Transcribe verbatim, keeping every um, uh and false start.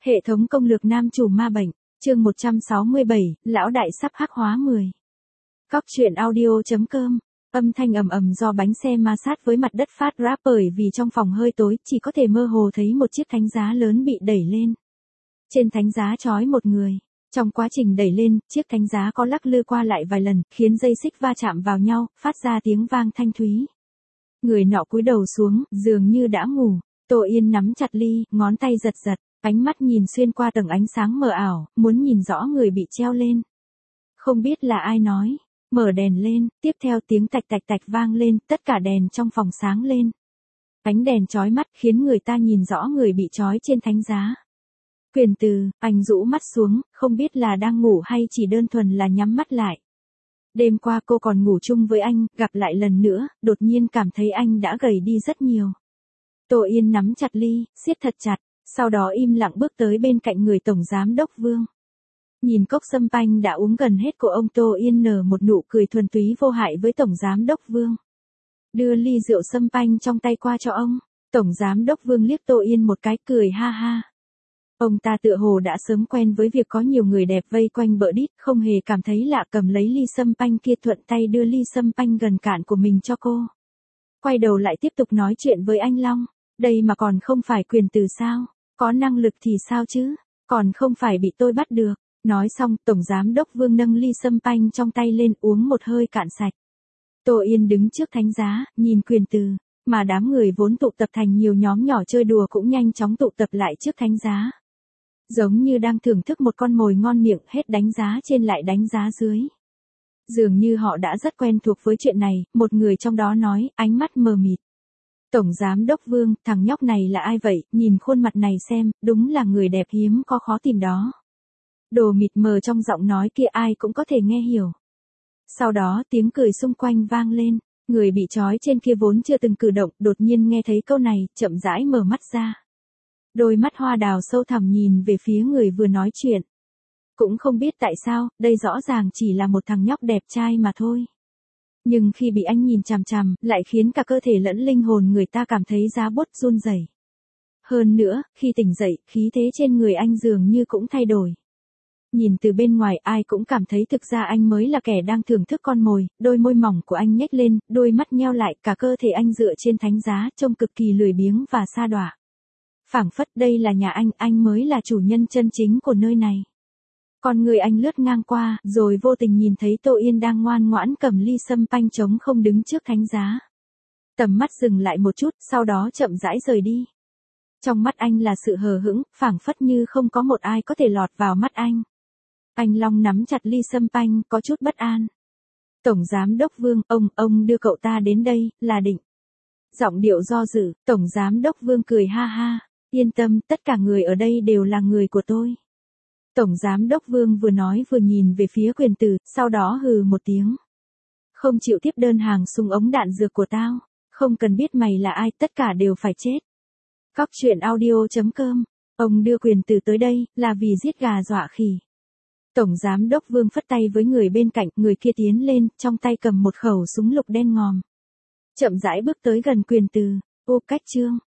Hệ thống công lược nam chủ ma bệnh, chương một trăm sáu mươi bảy, lão đại sắp hắc hóa mười. Cóc truyện audio.com, âm thanh ầm ầm do bánh xe ma sát với mặt đất phát ra bởi vì trong phòng hơi tối chỉ có thể mơ hồ thấy một chiếc thánh giá lớn bị đẩy lên. Trên thánh giá trói một người. Trong quá trình đẩy lên, chiếc thánh giá có lắc lư qua lại vài lần, khiến dây xích va chạm vào nhau, phát ra tiếng vang thanh thúy. Người nọ cúi đầu xuống, dường như đã ngủ. Tô Yên nắm chặt ly, ngón tay giật giật, ánh mắt nhìn xuyên qua tầng ánh sáng mờ ảo, muốn nhìn rõ người bị treo lên. Không biết là ai nói, mở đèn lên, tiếp theo tiếng tạch tạch tạch vang lên, tất cả đèn trong phòng sáng lên. Ánh đèn chói mắt khiến người ta nhìn rõ người bị trói trên thánh giá. Quyền Từ, anh rũ mắt xuống, không biết là đang ngủ hay chỉ đơn thuần là nhắm mắt lại. Đêm qua cô còn ngủ chung với anh, gặp lại lần nữa, đột nhiên cảm thấy anh đã gầy đi rất nhiều. Tô Yên nắm chặt ly, siết thật chặt, sau đó im lặng bước tới bên cạnh người tổng giám đốc Vương. Nhìn cốc sâm panh đã uống gần hết của ông, Tô Yên nở một nụ cười thuần túy vô hại với tổng giám đốc Vương. Đưa ly rượu sâm panh trong tay qua cho ông, tổng giám đốc Vương liếc Tô Yên một cái cười ha ha. Ông ta tựa hồ đã sớm quen với việc có nhiều người đẹp vây quanh bợ đít, không hề cảm thấy lạ, cầm lấy ly sâm panh kia thuận tay đưa ly sâm panh gần cạn của mình cho cô. Quay đầu lại tiếp tục nói chuyện với anh Long, đây mà còn không phải Quyền Từ sao, có năng lực thì sao chứ, còn không phải bị tôi bắt được. Nói xong, tổng giám đốc Vương nâng ly sâm panh trong tay lên uống một hơi cạn sạch. Tô Yên đứng trước thánh giá, nhìn Quyền Từ, mà đám người vốn tụ tập thành nhiều nhóm nhỏ chơi đùa cũng nhanh chóng tụ tập lại trước thánh giá. Giống như đang thưởng thức một con mồi ngon miệng, hết đánh giá trên lại đánh giá dưới. Dường như họ đã rất quen thuộc với chuyện này, một người trong đó nói, ánh mắt mờ mịt. Tổng giám đốc Vương, thằng nhóc này là ai vậy, nhìn khuôn mặt này xem, đúng là người đẹp hiếm có khó tìm đó. Đồ mịt mờ trong giọng nói kia ai cũng có thể nghe hiểu. Sau đó tiếng cười xung quanh vang lên, người bị trói trên kia vốn chưa từng cử động, đột nhiên nghe thấy câu này, chậm rãi mở mắt ra. Đôi mắt hoa đào sâu thẳm nhìn về phía người vừa nói chuyện. Cũng không biết tại sao, đây rõ ràng chỉ là một thằng nhóc đẹp trai mà thôi. Nhưng khi bị anh nhìn chằm chằm, lại khiến cả cơ thể lẫn linh hồn người ta cảm thấy giá buốt run rẩy. Hơn nữa, khi tỉnh dậy, khí thế trên người anh dường như cũng thay đổi. Nhìn từ bên ngoài ai cũng cảm thấy thực ra anh mới là kẻ đang thưởng thức con mồi, đôi môi mỏng của anh nhếch lên, đôi mắt nheo lại, cả cơ thể anh dựa trên thánh giá, trông cực kỳ lười biếng và sa đọa. Phảng phất đây là nhà anh, anh mới là chủ nhân chân chính của nơi này. Con người anh lướt ngang qua, rồi vô tình nhìn thấy Tô Yên đang ngoan ngoãn cầm ly sâm panh trống không đứng trước thánh giá. Tầm mắt dừng lại một chút, sau đó chậm rãi rời đi. Trong mắt anh là sự hờ hững, phảng phất như không có một ai có thể lọt vào mắt anh. Anh Long nắm chặt ly sâm panh, có chút bất an. Tổng giám đốc Vương, ông, ông đưa cậu ta đến đây, là định. Giọng điệu do dự, tổng giám đốc Vương cười ha ha, yên tâm, tất cả người ở đây đều là người của tôi. Tổng giám đốc Vương vừa nói vừa nhìn về phía Quyền Từ, sau đó hừ một tiếng. Không chịu tiếp đơn hàng súng ống đạn dược của tao, không cần biết mày là ai, tất cả đều phải chết. Cóc truyện audio.com, ông đưa Quyền Từ tới đây, là vì giết gà dọa khỉ. Tổng giám đốc Vương phất tay với người bên cạnh, người kia tiến lên, trong tay cầm một khẩu súng lục đen ngòm. Chậm rãi bước tới gần Quyền Từ, ô cách chương.